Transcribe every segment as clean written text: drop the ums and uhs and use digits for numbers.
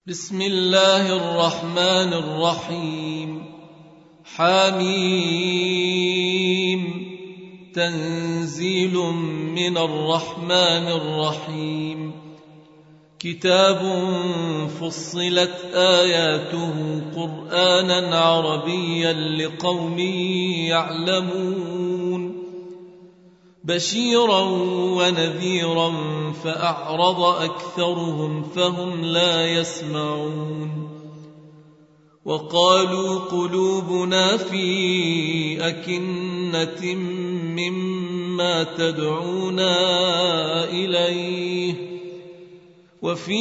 بسم الله الرحمن الرحيم. حميم. تنزيل من الرحمن الرحيم. كتاب فصلت آياته قرآنا عربيا لقوم يعلمون، بشيرا ونذيرا فأعرض أكثرهم فهم لا يسمعون. وقالوا قلوبنا في أكنة مما تدعونا إليه وفي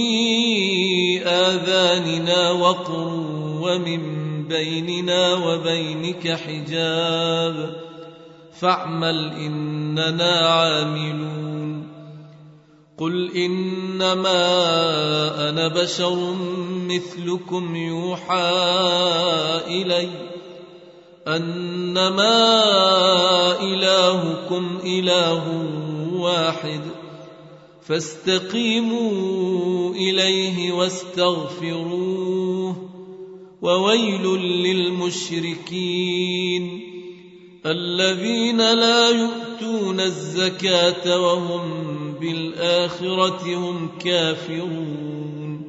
آذاننا وقر ومن بيننا وبينك حجاب فاعمل إننا عاملون. قل إنما أنا بشر مثلكم يوحى إلي أنما إلهكم إله واحد فاستقيموا إليه واستغفروه وويل للمشركين الذين لا يؤتون الزكاة وهم بالآخرة هم كافرون.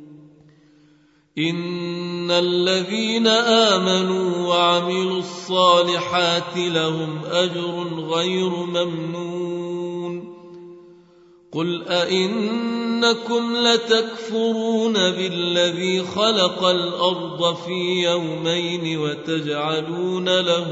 إن الذين آمنوا وعملوا الصالحات لهم أجر غير ممنون. قل أئنكم لتكفرون بالذي خلق الأرض في يومين وتجعلون له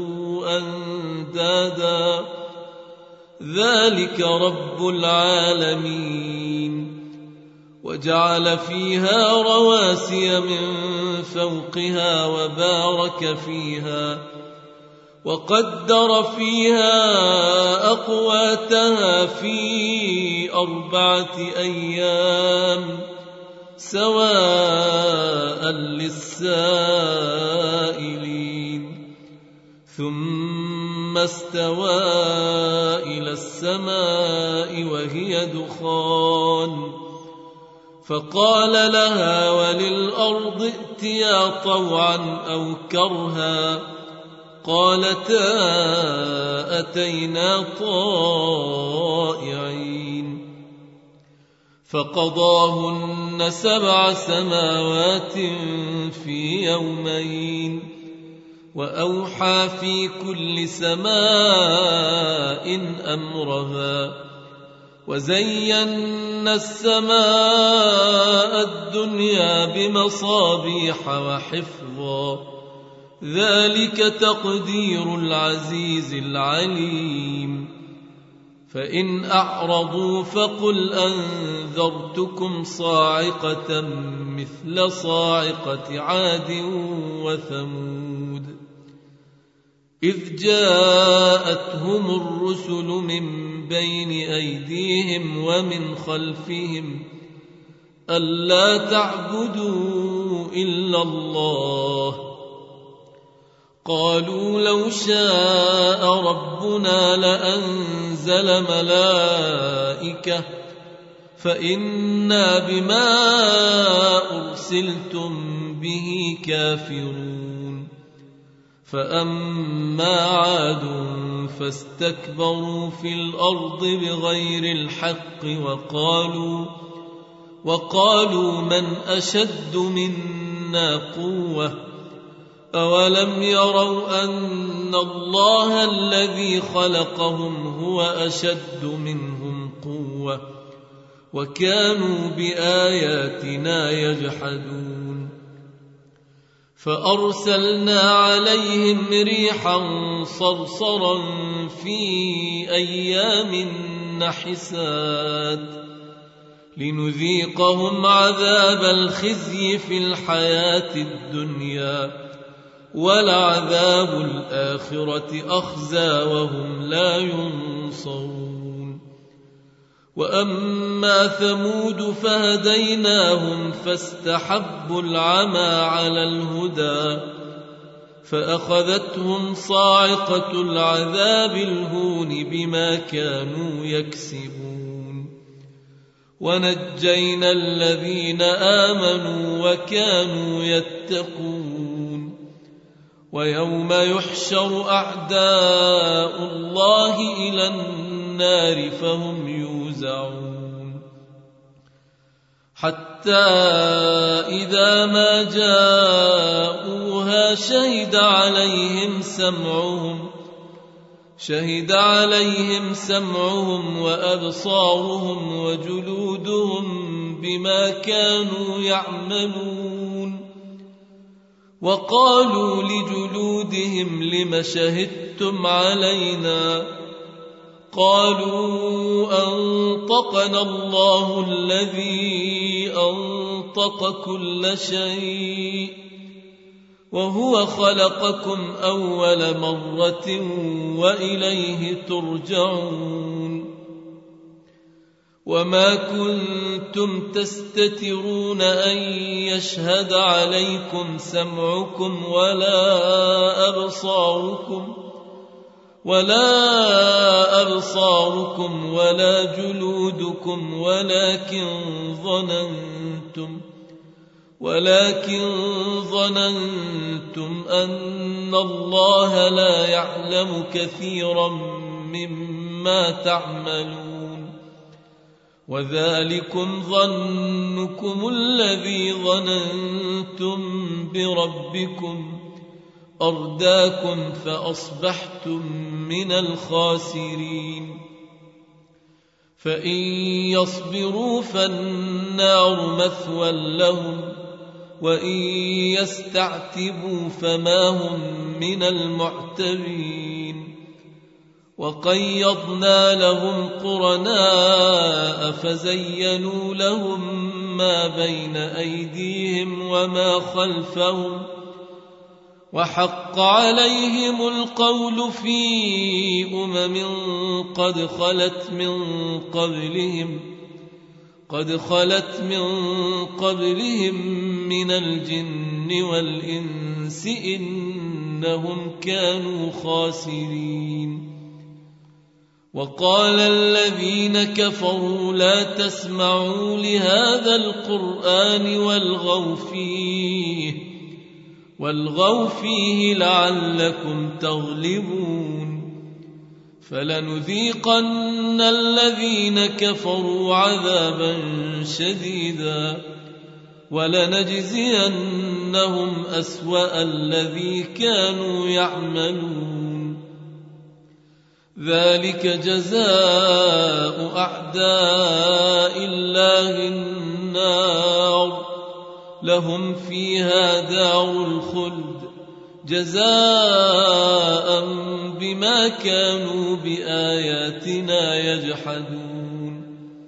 أندادا ذلك رب العالمين. وجعل فيها رواسي من فوقها وبارك فيها وقدر فيها أقواتها في 4 أيام سواء للسائلين. ثم استوى إلى السماء وهي دخان فقال لها وللأرض ائتيا طوعا أو كرها قالتا أتينا طائعين. فقضاهن 7 سماوات في يومين وأوحى في كل سماء أمرها وزينا السماء الدنيا بمصابيح وحفظا ذلك تقدير العزيز العليم. فإن أعرضوا فقل أنذرتكم صاعقة مثل صاعقة عاد وثمود إذ جاءتهم الرسل من بين أيديهم ومن خلفهم ألا تعبدوا إلا الله قالوا لو شاء ربنا لأنزل ملائكة فإنا بما أرسلتم به كافرون. فأما عاد فاستكبروا في الأرض بغير الحق وقالوا من أشد منا قوة أولم يروا أن الله الذي خلقهم هو أشد منهم قوة وكانوا بآياتنا يجحدون. فأرسلنا عليهم ريحا صرصرا في أيام نحسات لنذيقهم عذاب الخزي في الحياة الدنيا ولعذاب الآخرة أخزى وهم لا ينصرون. وأما ثمود فهديناهم فاستحبوا العمى على الهدى فأخذتهم صاعقة العذاب الهون بما كانوا يكسبون. ونجينا الذين آمنوا وكانوا يتقون ويوم يحشر أعداء الله إلى النار فهم يوزعون حتى إذا ما جاءوها شهد عليهم سمعهم وأبصارهم وجلودهم بما كانوا يعملون وقالوا لجلودهم لم شهدتم علينا قالوا أنطقنا الله الذي أنطق كل شيء وهو خلقكم أول مرة وإليه ترجعون وما كنتم تستترون أن يشهد عليكم سمعكم ولا أبصاركم ولا جلودكم ولكن ظننتم أن الله لا يعلم كثيرا مما تعملون وذلكم ظنكم الذي ظننتم بربكم أرداكم فأصبحتم من الخاسرين فإن يصبروا فالنار مثوى لهم وإن يستعتبوا فما هم من المعتبين وقيضنا لهم قرناء فزينوا لهم ما بين أيديهم وما خلفهم وحق عليهم القول في قد خلت من قبلهم من الجن والإنس إنهم كانوا خاسرين وقال الذين كفروا لا تسمعوا لهذا القرآن والغوا فيه لعلكم تغلبون فلنذيقن الذين كفروا عذابا شديدا ولنجزينهم أسوأ الذي كانوا يعملون ذلك جزاء أعداء الله النار لهم فيها دار الخلد جزاء بما كانوا بآياتنا يجحدون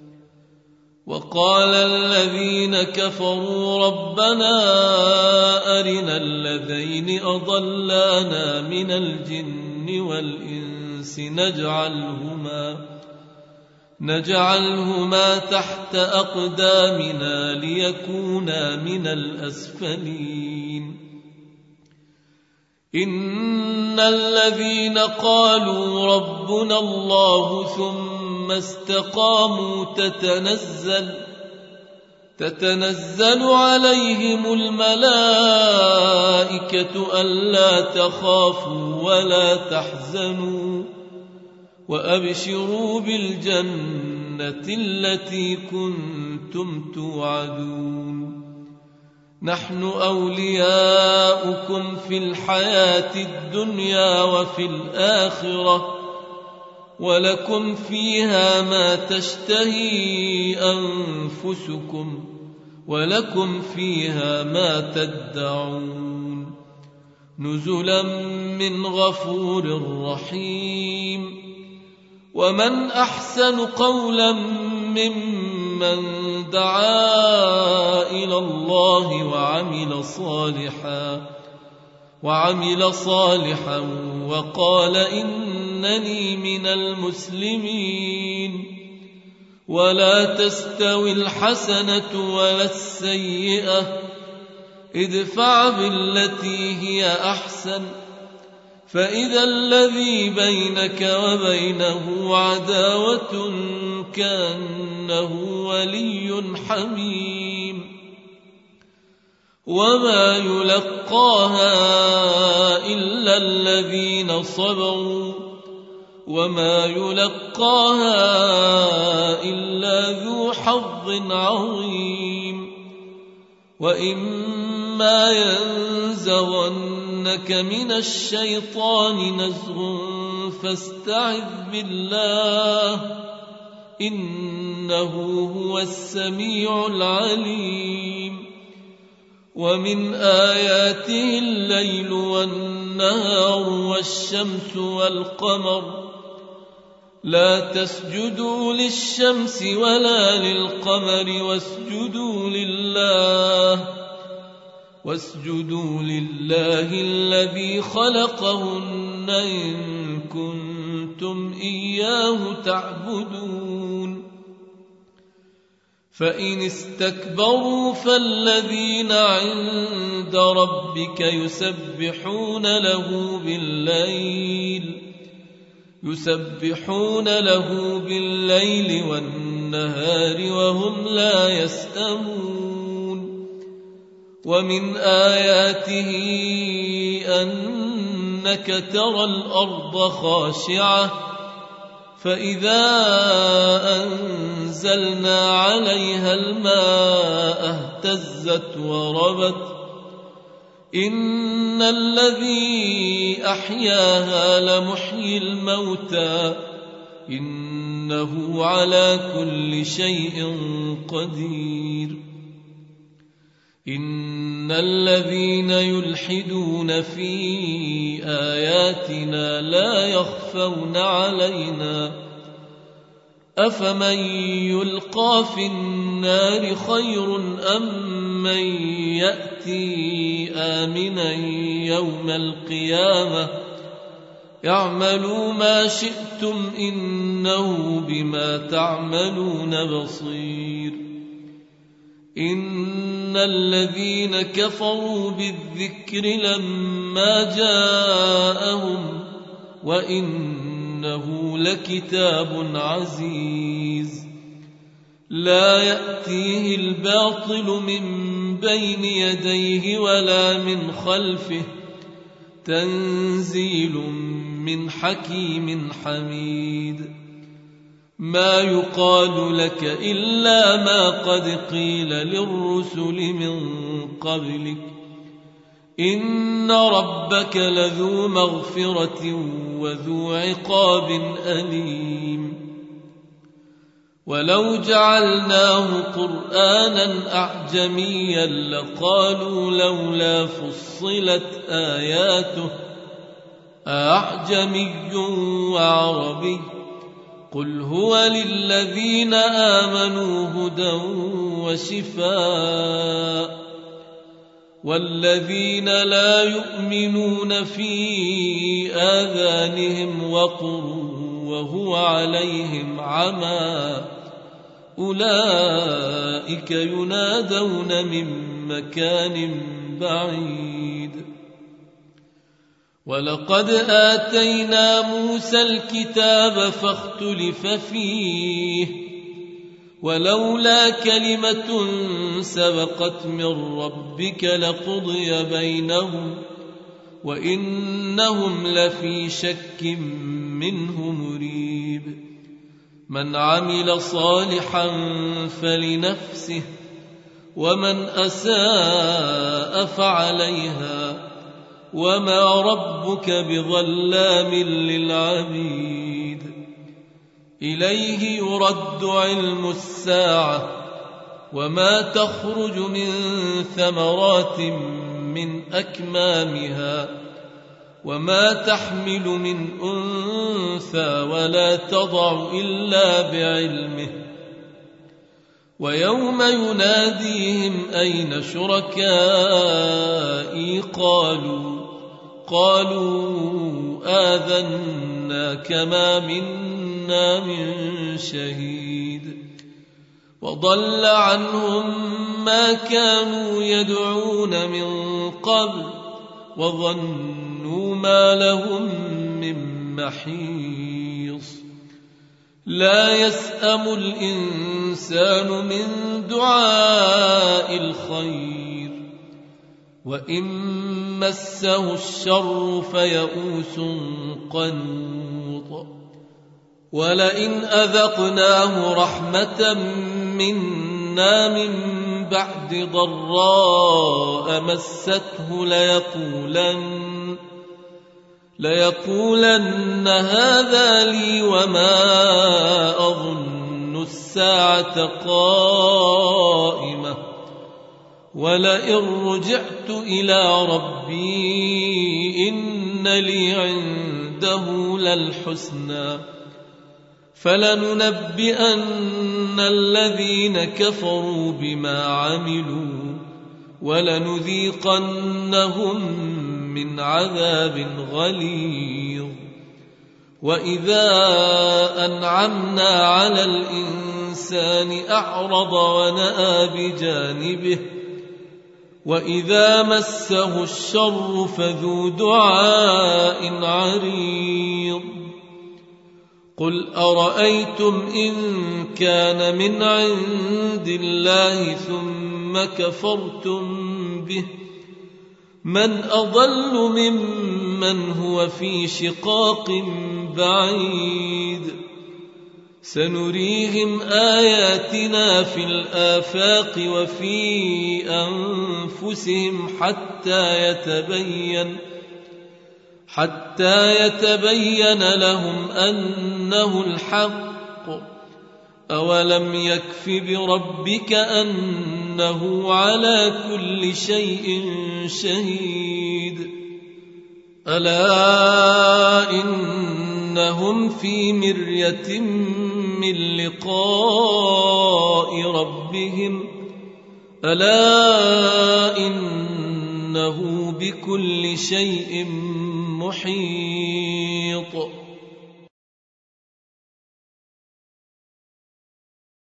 وقال الذين كفروا ربنا أرنا الذين أضلانا من الجن والإنس نجعلهما تحت أقدامنا ليكونا من الأسفلين إن الذين قالوا ربنا الله ثم استقاموا تتنزل عليهم الملائكة ألا تخافوا ولا تحزنوا وأبشروا بالجنة التي كنتم توعدون نحن أولياؤكم في الحياة الدنيا وفي الآخرة ولكم فيها ما تشتهي أنفسكم ولكم فيها ما تدعون نزلا من غفور رحيم ومن أحسن قولا ممن دعا إلى الله وعمل صالحا وقال إنني من المسلمين ولا تستوي الحسنة ولا السيئة ادفع بالتي هي أحسن فإذا الذي بينك وبينه عداوة كأنه ولي حميم وما يلقاها إلا الذين صبروا وما يلقاها إلا ذو حظ عظيم وإما ينزغنك من الشيطان نزغ فاستعذ بالله إنه هو السميع العليم ومن آياته الليل والنهار والشمس والقمر لا تسجدوا للشمس ولا للقمر واسجدوا لله الذي خلقهن إن كنتم إياه تعبدون فإن استكبروا فالذين عند ربك يسبحون له بالليل والنهار وهم لا يسأمون ومن آياته أنك ترى الأرض خاشعة فإذا أنزلنا عليها الماء اهتزت وربت إن الذي أحياها لمحيي الموتى إنه على كل شيء قدير إن الذين يلحدون في آياتنا لا يخفون علينا أفمن يلقى في النار خير أم من يأتي آمنا يوم القيامة اعملوا ما شئتم إنه بما تعملون بصير إن الذين كفروا بالذكر لما جاءهم وإنه لكتاب عزيز لا يأتيه الباطل من بين يديه ولا من خلفه تنزيل من حكيم حميد ما يقال لك إلا ما قد قيل للرسل من قبلك إن ربك لذو مغفرة وذو عقاب أليم ولو جعلناه قرآنا أعجميا لقالوا لولا فصلت آياته أعجمي وعربي قل هو للذين آمنوا هدى وشفاء والذين لا يؤمنون في آذانهم وقر وهو عليهم عمى أولئك ينادون من مكان بعيد ولقد آتينا موسى الكتاب فاختلف فيه ولولا كلمة سبقت من ربك لقضي بينهم وإنهم لفي شك منه مريب من عمل صالحا فلنفسه ومن أساء فعليها وما ربك بظلام للعبيد إليه يرد علم الساعة وما تخرج من ثمرات من أكمامها وما تحمل من أنثى ولا تضع إلا بعلمه ويوم يناديهم أين شركائي قالوا آذناك ما منا من شهيد وضل عنهم ما كانوا يدعون من قبل وظنوا ما لهم من محيص لا يسأم الإنسان من دعاء الخير وإن مسه الشر فيئوس قنوط ولئن أذقناه رحمة منا من بعد ضراء مسته ليقولن هذا لي وما أظن الساعة قائمة ولئن رجعت إلى ربي إن لي عنده للحسنى فلننبئن الذين كفروا بما عملوا ولنذيقنهم من عذاب غليظ وإذا أنعمنا على الإنسان أعرض ونأى بجانبه وإذا مسه الشر فذو دعاء عريض قل أرأيتم إن كان من عند الله ثم كفرتم به من أضل ممن هو في شقاق بعيد سنريهم آياتنا في الآفاق وفي أنفسهم حتى يتبين لهم أنه الحق أولم يكف بربك أنه على كل شيء شهيد ألا إنهم في مرية من لقاء ربهم ألا إنه بكل شيء محيط